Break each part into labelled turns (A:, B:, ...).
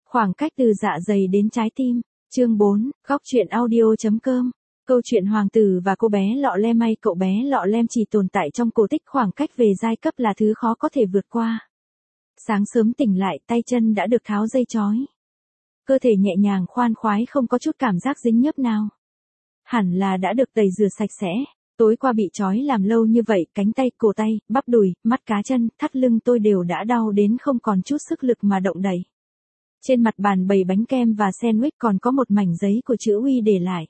A: Khoảng cách từ dạ dày đến trái tim. Chương 4, góc truyện audio.com. Câu chuyện hoàng tử và cô bé lọ lem hay cậu bé lọ lem chỉ tồn tại trong cổ tích, khoảng cách về giai cấp là thứ khó có thể vượt qua. Sáng sớm tỉnh lại, tay chân đã được tháo dây trói. Cơ thể nhẹ nhàng khoan khoái, không có chút cảm giác dính nhớp nào. Hẳn là đã được tẩy rửa sạch sẽ. Tối qua bị trói làm lâu như vậy, cánh tay, cổ tay, bắp đùi, mắt cá chân, thắt lưng tôi đều đã đau đến không còn chút sức lực mà động đậy. Trên mặt bàn bày bánh kem và sandwich, còn có một mảnh giấy của chữ Uy để lại.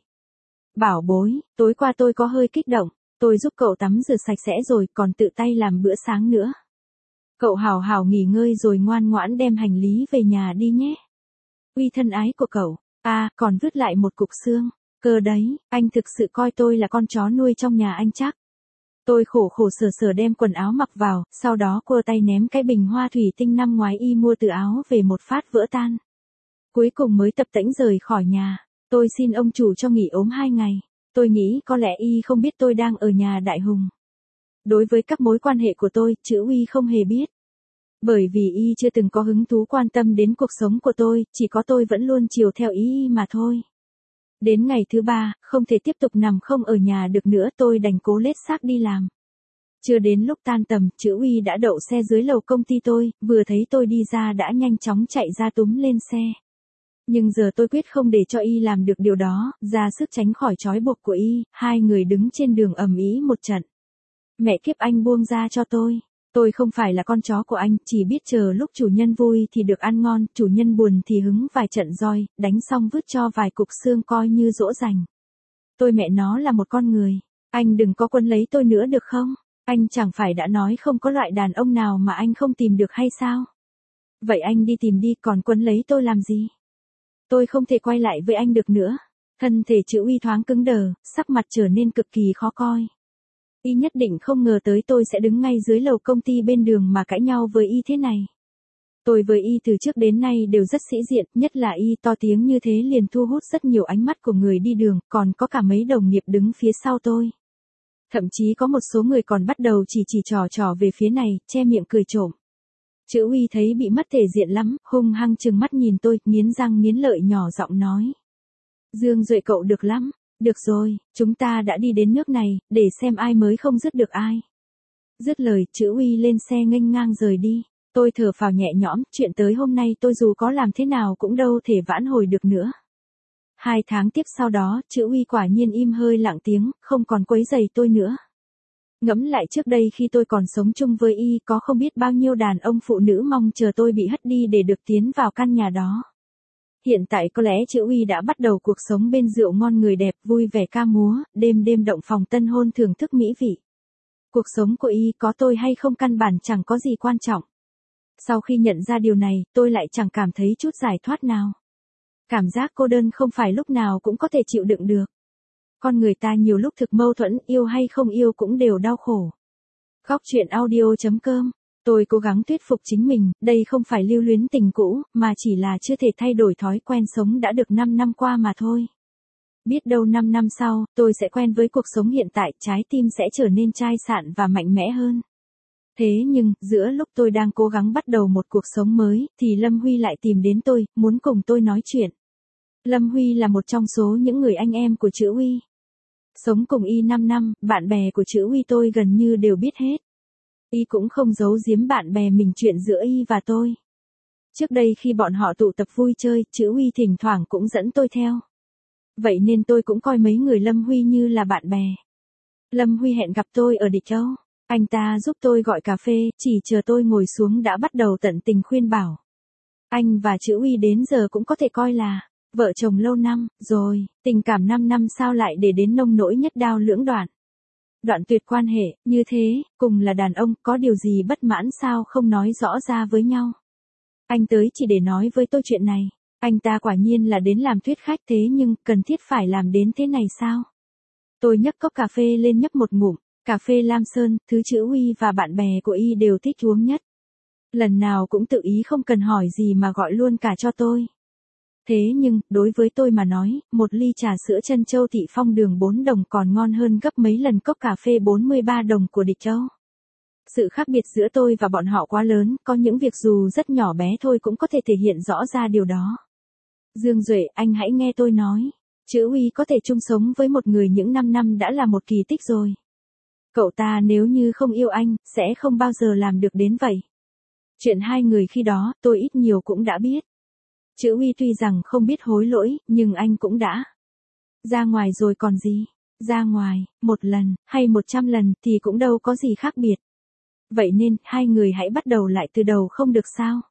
A: Bảo bối, tối qua tôi có hơi kích động, tôi giúp cậu tắm rửa sạch sẽ rồi, còn tự tay làm bữa sáng nữa. Cậu hào hào nghỉ ngơi rồi ngoan ngoãn đem hành lý về nhà đi nhé. Uy thân ái của cậu, còn vứt lại một cục xương. Cơ đấy, anh thực sự coi tôi là con chó nuôi trong nhà anh chắc. Tôi khổ khổ sở sở đem quần áo mặc vào, sau đó quơ tay ném cái bình hoa thủy tinh năm ngoái y mua từ áo về một phát vỡ tan. Cuối cùng mới tập tễnh rời khỏi nhà. Tôi xin ông chủ cho nghỉ ốm 2 ngày. Tôi nghĩ có lẽ y không biết tôi đang ở nhà Đại Hùng. Đối với các mối quan hệ của tôi, chữ Uy không hề biết. Bởi vì y chưa từng có hứng thú quan tâm đến cuộc sống của tôi, chỉ có tôi vẫn luôn chiều theo ý y mà thôi. Đến ngày thứ 3, không thể tiếp tục nằm không ở nhà được nữa, tôi đành cố lết xác đi làm. Chưa đến lúc tan tầm, chữ Uy đã đậu xe dưới lầu công ty tôi, vừa thấy tôi đi ra đã nhanh chóng chạy ra túm lên xe. Nhưng giờ tôi quyết không để cho y làm được điều đó, ra sức tránh khỏi trói buộc của y, hai người đứng trên đường ầm ĩ một trận. Mẹ kiếp, anh buông ra cho tôi. Tôi không phải là con chó của anh, chỉ biết chờ lúc chủ nhân vui thì được ăn ngon, chủ nhân buồn thì hứng vài trận roi, đánh xong vứt cho vài cục xương coi như dỗ dành. Tôi mẹ nó là một con người. Anh đừng có quấn lấy tôi nữa được không? Anh chẳng phải đã nói không có loại đàn ông nào mà anh không tìm được hay sao? Vậy anh đi tìm đi, còn quấn lấy tôi làm gì? Tôi không thể quay lại với anh được nữa. Thân thể chữ Uy thoáng cứng đờ, sắc mặt trở nên cực kỳ khó coi. Y nhất định không ngờ tới tôi sẽ đứng ngay dưới lầu công ty bên đường mà cãi nhau với y thế này. Tôi với y từ trước đến nay đều rất sĩ diện, nhất là y to tiếng như thế liền thu hút rất nhiều ánh mắt của người đi đường, còn có cả mấy đồng nghiệp đứng phía sau tôi. Thậm chí có một số người còn bắt đầu chỉ trò về phía này, che miệng cười trộm. Chữ Uy thấy bị mất thể diện lắm, hung hăng trừng mắt nhìn tôi, nghiến răng nghiến lợi nhỏ giọng nói. Dương Duệ cậu được lắm. Được rồi, chúng ta đã đi đến nước này, để xem ai mới không dứt được ai. Dứt lời, chữ Uy lên xe nghênh ngang rời đi. Tôi thở phào nhẹ nhõm, chuyện tới hôm nay tôi dù có làm thế nào cũng đâu thể vãn hồi được nữa. 2 tháng tiếp sau đó, chữ Uy quả nhiên im hơi lặng tiếng, không còn quấy rầy tôi nữa. Ngẫm lại trước đây khi tôi còn sống chung với y, có không biết bao nhiêu đàn ông phụ nữ mong chờ tôi bị hất đi để được tiến vào căn nhà đó. Hiện tại có lẽ chữ Uy đã bắt đầu cuộc sống bên rượu ngon người đẹp, vui vẻ ca múa, đêm đêm động phòng tân hôn thưởng thức mỹ vị. Cuộc sống của y có tôi hay không căn bản chẳng có gì quan trọng. Sau khi nhận ra điều này, tôi lại chẳng cảm thấy chút giải thoát nào. Cảm giác cô đơn không phải lúc nào cũng có thể chịu đựng được. Con người ta nhiều lúc thực mâu thuẫn, yêu hay không yêu cũng đều đau khổ. Góc truyện audio.com. Tôi cố gắng thuyết phục chính mình, đây không phải lưu luyến tình cũ, mà chỉ là chưa thể thay đổi thói quen sống đã được 5 năm qua mà thôi. Biết đâu 5 năm sau, tôi sẽ quen với cuộc sống hiện tại, trái tim sẽ trở nên chai sạn và mạnh mẽ hơn. Thế nhưng, giữa lúc tôi đang cố gắng bắt đầu một cuộc sống mới, thì Lâm Huy lại tìm đến tôi, muốn cùng tôi nói chuyện. Lâm Huy là một trong số những người anh em của chữ Uy. Sống cùng y 5 năm, bạn bè của chữ Uy tôi gần như đều biết hết. Y cũng không giấu giếm bạn bè mình chuyện giữa y và tôi. Trước đây khi bọn họ tụ tập vui chơi, chữ Uy thỉnh thoảng cũng dẫn tôi theo. Vậy nên tôi cũng coi mấy người Lâm Huy như là bạn bè. Lâm Huy hẹn gặp tôi ở Địch Châu. Anh ta giúp tôi gọi cà phê, chỉ chờ tôi ngồi xuống đã bắt đầu tận tình khuyên bảo. Anh và chữ Uy đến giờ cũng có thể coi là vợ chồng lâu năm, rồi, tình cảm 5 năm sao lại để đến nông nỗi nhất đao lưỡng đoạn. Đoạn tuyệt quan hệ, như thế, cùng là đàn ông, có điều gì bất mãn sao không nói rõ ra với nhau. Anh tới chỉ để nói với tôi chuyện này. Anh ta quả nhiên là đến làm thuyết khách, thế nhưng, cần thiết phải làm đến thế này sao? Tôi nhấc cốc cà phê lên nhấp một ngụm, cà phê Lam Sơn, thứ chữ Uy và bạn bè của y đều thích uống nhất. Lần nào cũng tự ý không cần hỏi gì mà gọi luôn cả cho tôi. Thế nhưng, đối với tôi mà nói, một ly trà sữa Trân Châu Thị Phong đường 4 đồng còn ngon hơn gấp mấy lần cốc cà phê 43 đồng của Địch Châu. Sự khác biệt giữa tôi và bọn họ quá lớn, có những việc dù rất nhỏ bé thôi cũng có thể thể hiện rõ ra điều đó. Dương Duệ, anh hãy nghe tôi nói. Chữ Uy có thể chung sống với một người những 5 năm đã là một kỳ tích rồi. Cậu ta nếu như không yêu anh, sẽ không bao giờ làm được đến vậy. Chuyện hai người khi đó, tôi ít nhiều cũng đã biết. Chữ Uy tuy rằng không biết hối lỗi, nhưng anh cũng đã ra ngoài rồi còn gì. Ra ngoài, 1 lần, hay 100 lần thì cũng đâu có gì khác biệt. Vậy nên, hai người hãy bắt đầu lại từ đầu không được sao?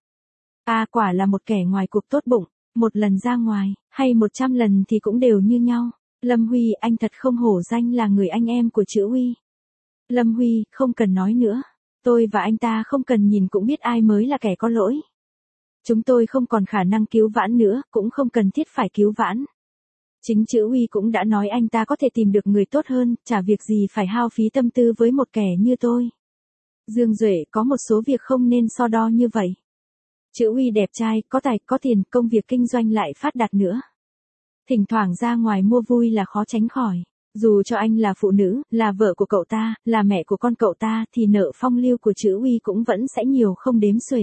A: Quả là một kẻ ngoài cuộc tốt bụng, 1 lần ra ngoài, hay 100 lần thì cũng đều như nhau. Lâm Huy, anh thật không hổ danh là người anh em của Chữ Uy. Lâm Huy, không cần nói nữa. Tôi và anh ta không cần nhìn cũng biết ai mới là kẻ có lỗi. Chúng tôi không còn khả năng cứu vãn nữa, cũng không cần thiết phải cứu vãn. Chính Chữ Uy cũng đã nói anh ta có thể tìm được người tốt hơn, chả việc gì phải hao phí tâm tư với một kẻ như tôi. Dương Duệ, có một số việc không nên so đo như vậy. Chữ Uy đẹp trai, có tài, có tiền, công việc kinh doanh lại phát đạt nữa. Thỉnh thoảng ra ngoài mua vui là khó tránh khỏi. Dù cho anh là phụ nữ, là vợ của cậu ta, là mẹ của con cậu ta thì nợ phong lưu của Chữ Uy cũng vẫn sẽ nhiều không đếm xuể.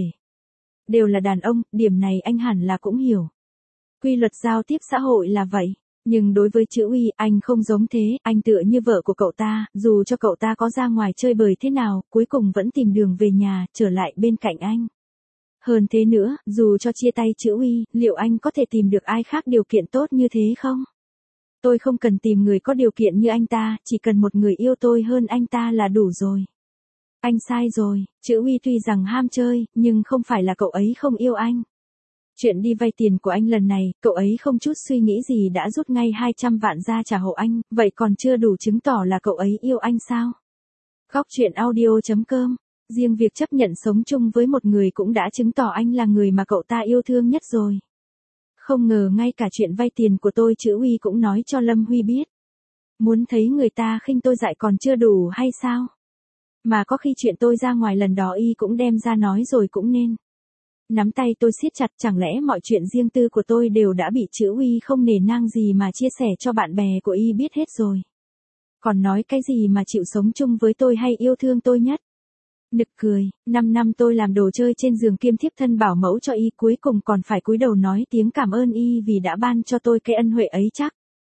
A: Đều là đàn ông, điểm này anh hẳn là cũng hiểu. Quy luật giao tiếp xã hội là vậy. Nhưng đối với Chữ Uy, anh không giống thế, anh tựa như vợ của cậu ta, dù cho cậu ta có ra ngoài chơi bời thế nào, cuối cùng vẫn tìm đường về nhà, trở lại bên cạnh anh. Hơn thế nữa, dù cho chia tay Chữ Uy, liệu anh có thể tìm được ai khác điều kiện tốt như thế không? Tôi không cần tìm người có điều kiện như anh ta, chỉ cần một người yêu tôi hơn anh ta là đủ rồi. Anh sai rồi, Chữ Uy tuy rằng ham chơi, nhưng không phải là cậu ấy không yêu anh. Chuyện đi vay tiền của anh lần này, cậu ấy không chút suy nghĩ gì đã rút ngay 200 vạn ra trả hộ anh, vậy còn chưa đủ chứng tỏ là cậu ấy yêu anh sao? Góc chuyện audio.com. Riêng việc chấp nhận sống chung với một người cũng đã chứng tỏ anh là người mà cậu ta yêu thương nhất rồi. Không ngờ ngay cả chuyện vay tiền của tôi Chữ Uy cũng nói cho Lâm Huy biết. Muốn thấy người ta khinh tôi dại còn chưa đủ hay sao? Mà có khi chuyện tôi ra ngoài lần đó y cũng đem ra nói rồi cũng nên. Nắm tay tôi siết chặt, chẳng lẽ mọi chuyện riêng tư của tôi đều đã bị Chữ Uy không nề nang gì mà chia sẻ cho bạn bè của y biết hết rồi. Còn nói cái gì mà chịu sống chung với tôi hay yêu thương tôi nhất. Nực cười, 5 năm tôi làm đồ chơi trên giường kiêm thiếp thân bảo mẫu cho y, cuối cùng còn phải cúi đầu nói tiếng cảm ơn y vì đã ban cho tôi cái ân huệ ấy chắc.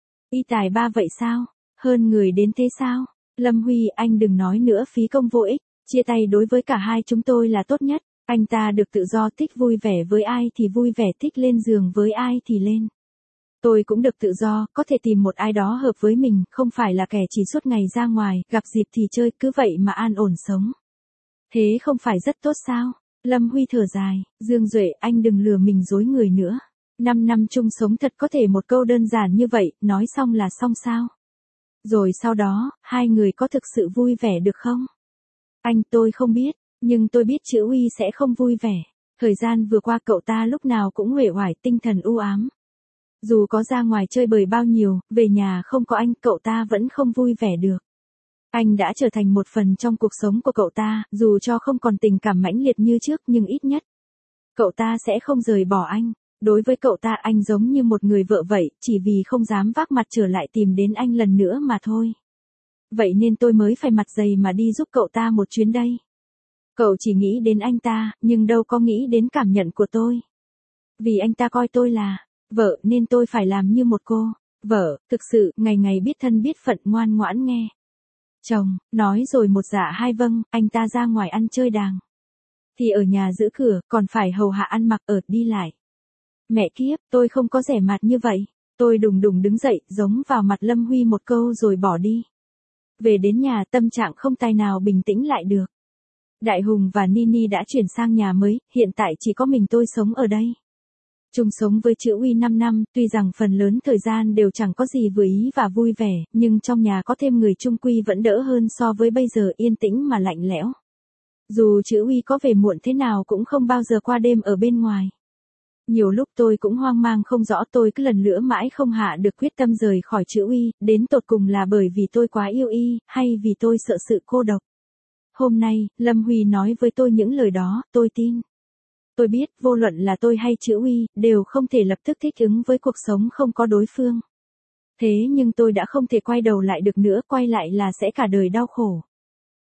A: Y tài ba vậy sao? Hơn người đến thế sao? Lâm Huy, anh đừng nói nữa phí công vô ích, chia tay đối với cả hai chúng tôi là tốt nhất. Anh ta được tự do thích vui vẻ với ai thì vui vẻ, thích lên giường với ai thì lên. Tôi cũng được tự do, có thể tìm một ai đó hợp với mình, không phải là kẻ chỉ suốt ngày ra ngoài, gặp dịp thì chơi, cứ vậy mà an ổn sống. Thế không phải rất tốt sao? Lâm Huy thở dài, Dương Duệ, anh đừng lừa mình dối người nữa. 5 năm chung sống thật có thể một câu đơn giản như vậy, nói xong là xong sao? Rồi sau đó, hai người có thực sự vui vẻ được không? Tôi không biết, nhưng tôi biết Chữ Uy sẽ không vui vẻ. Thời gian vừa qua cậu ta lúc nào cũng uể oải, tinh thần u ám. Dù có ra ngoài chơi bời bao nhiêu, về nhà không có anh, cậu ta vẫn không vui vẻ được. Anh đã trở thành một phần trong cuộc sống của cậu ta, dù cho không còn tình cảm mãnh liệt như trước nhưng ít nhất cậu ta sẽ không rời bỏ anh. Đối với cậu ta anh giống như một người vợ vậy, chỉ vì không dám vác mặt trở lại tìm đến anh lần nữa mà thôi. Vậy nên tôi mới phải mặt dày mà đi giúp cậu ta một chuyến đây. Cậu chỉ nghĩ đến anh ta, nhưng đâu có nghĩ đến cảm nhận của tôi. Vì anh ta coi tôi là vợ nên tôi phải làm như một cô vợ, thực sự, ngày ngày biết thân biết phận, ngoan ngoãn nghe chồng, nói rồi một dạ hai vâng. Anh ta ra ngoài ăn chơi đàng thì ở nhà giữ cửa, còn phải hầu hạ ăn mặc ở đi lại. Mẹ kiếp, tôi không có rẻ mạt như vậy. Tôi đùng đùng đứng dậy, giống vào mặt Lâm Huy một câu rồi bỏ đi. Về đến nhà tâm trạng không tài nào bình tĩnh lại được. Đại Hùng và Nini đã chuyển sang nhà mới, hiện tại chỉ có mình tôi sống ở đây. Chung sống với Chữ Uy 5 năm, tuy rằng phần lớn thời gian đều chẳng có gì vừa ý và vui vẻ, nhưng trong nhà có thêm người chung quy vẫn đỡ hơn so với bây giờ yên tĩnh mà lạnh lẽo. Dù Chữ Uy có về muộn thế nào cũng không bao giờ qua đêm ở bên ngoài. Nhiều lúc tôi cũng hoang mang không rõ, tôi cứ lần nữa mãi không hạ được quyết tâm rời khỏi Chữ Uy, đến tột cùng là bởi vì tôi quá yêu y, hay vì tôi sợ sự cô độc. Hôm nay, Lâm Huy nói với tôi những lời đó, tôi tin. Tôi biết, vô luận là tôi hay Chữ Uy, đều không thể lập tức thích ứng với cuộc sống không có đối phương. Thế nhưng tôi đã không thể quay đầu lại được nữa, quay lại là sẽ cả đời đau khổ.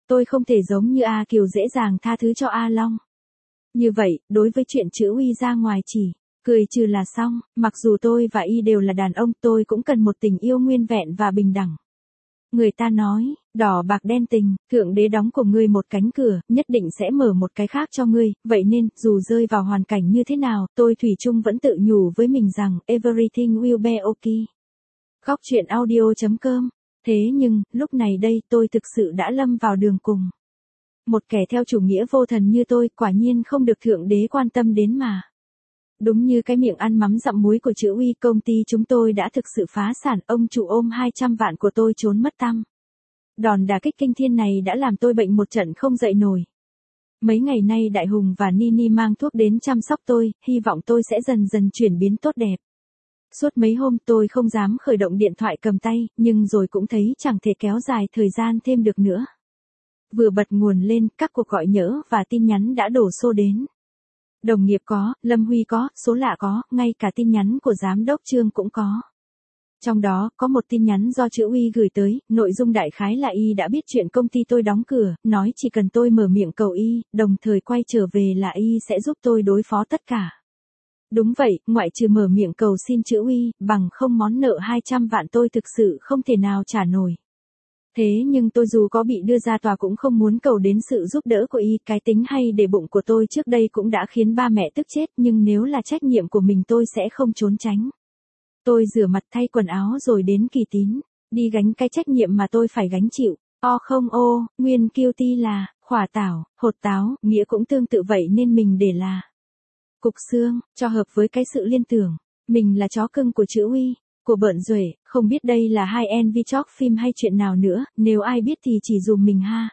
A: Tôi không thể giống như A Kiều dễ dàng tha thứ cho A Long. Như vậy, đối với chuyện chữ uy ra ngoài chỉ cười trừ là xong, mặc dù tôi và y đều là đàn ông, tôi cũng cần một tình yêu nguyên vẹn và bình đẳng. Người ta nói, đỏ bạc đen tình, thượng đế đóng của ngươi một cánh cửa, nhất định sẽ mở một cái khác cho ngươi, vậy nên, dù rơi vào hoàn cảnh như thế nào, tôi thủy chung vẫn tự nhủ với mình rằng, everything will be okay. Góc truyện audio.com. Thế nhưng, lúc này đây tôi thực sự đã lâm vào đường cùng. Một kẻ theo chủ nghĩa vô thần như tôi quả nhiên không được thượng đế quan tâm đến mà. Đúng như cái miệng ăn mắm dặm muối của chữ uy, công ty chúng tôi đã thực sự phá sản, ông chủ ôm 200 vạn của tôi trốn mất tăm. Đòn đả kích kinh thiên này đã làm tôi bệnh một trận không dậy nổi. Mấy ngày nay Đại Hùng và Nini mang thuốc đến chăm sóc tôi, hy vọng tôi sẽ dần dần chuyển biến tốt đẹp. Suốt mấy hôm tôi không dám khởi động điện thoại cầm tay, nhưng rồi cũng thấy chẳng thể kéo dài thời gian thêm được nữa. Vừa bật nguồn lên, các cuộc gọi nhỡ và tin nhắn đã đổ xô đến. Đồng nghiệp có, Lâm Huy có, số lạ có, ngay cả tin nhắn của giám đốc Trương cũng có. Trong đó, có một tin nhắn do chữ uy gửi tới, nội dung đại khái là y đã biết chuyện công ty tôi đóng cửa, nói chỉ cần tôi mở miệng cầu y, đồng thời quay trở về là y sẽ giúp tôi đối phó tất cả. Đúng vậy, ngoại trừ mở miệng cầu xin chữ uy, bằng không món nợ 200 vạn tôi thực sự không thể nào trả nổi. Thế nhưng tôi dù có bị đưa ra tòa cũng không muốn cầu đến sự giúp đỡ của y, cái tính hay để bụng của tôi trước đây cũng đã khiến ba mẹ tức chết, nhưng nếu là trách nhiệm của mình tôi sẽ không trốn tránh. Tôi rửa mặt thay quần áo rồi đến Kỳ Tín, đi gánh cái trách nhiệm mà tôi phải gánh chịu. Không nguyên guilty là, khỏa tảo, hột táo, nghĩa cũng tương tự vậy nên mình để là cục xương, cho hợp với cái sự liên tưởng. Mình là chó cưng của chữ uy, của Bợn Duệ, không biết đây là hai NV Talk phim hay chuyện nào nữa, nếu ai biết thì chỉ dùm mình ha.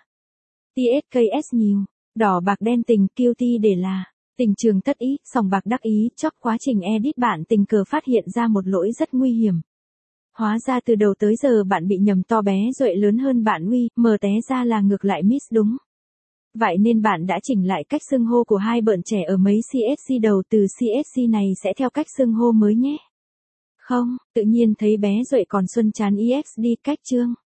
A: TSKS nhiều, đỏ bạc đen tình, guilty để là tình trường thất ý, sòng bạc đắc ý, chóp quá trình edit bạn tình cờ phát hiện ra một lỗi rất nguy hiểm. Hóa ra từ đầu tới giờ bạn bị nhầm to bé Duệ lớn hơn bạn Uy, mờ té ra là ngược lại miss đúng. Vậy nên bạn đã chỉnh lại cách xưng hô của hai bợn trẻ ở mấy CSC đầu, từ CSC này sẽ theo cách xưng hô mới nhé. Không, tự nhiên thấy bé Duệ còn xuân chán EXD cách Trương.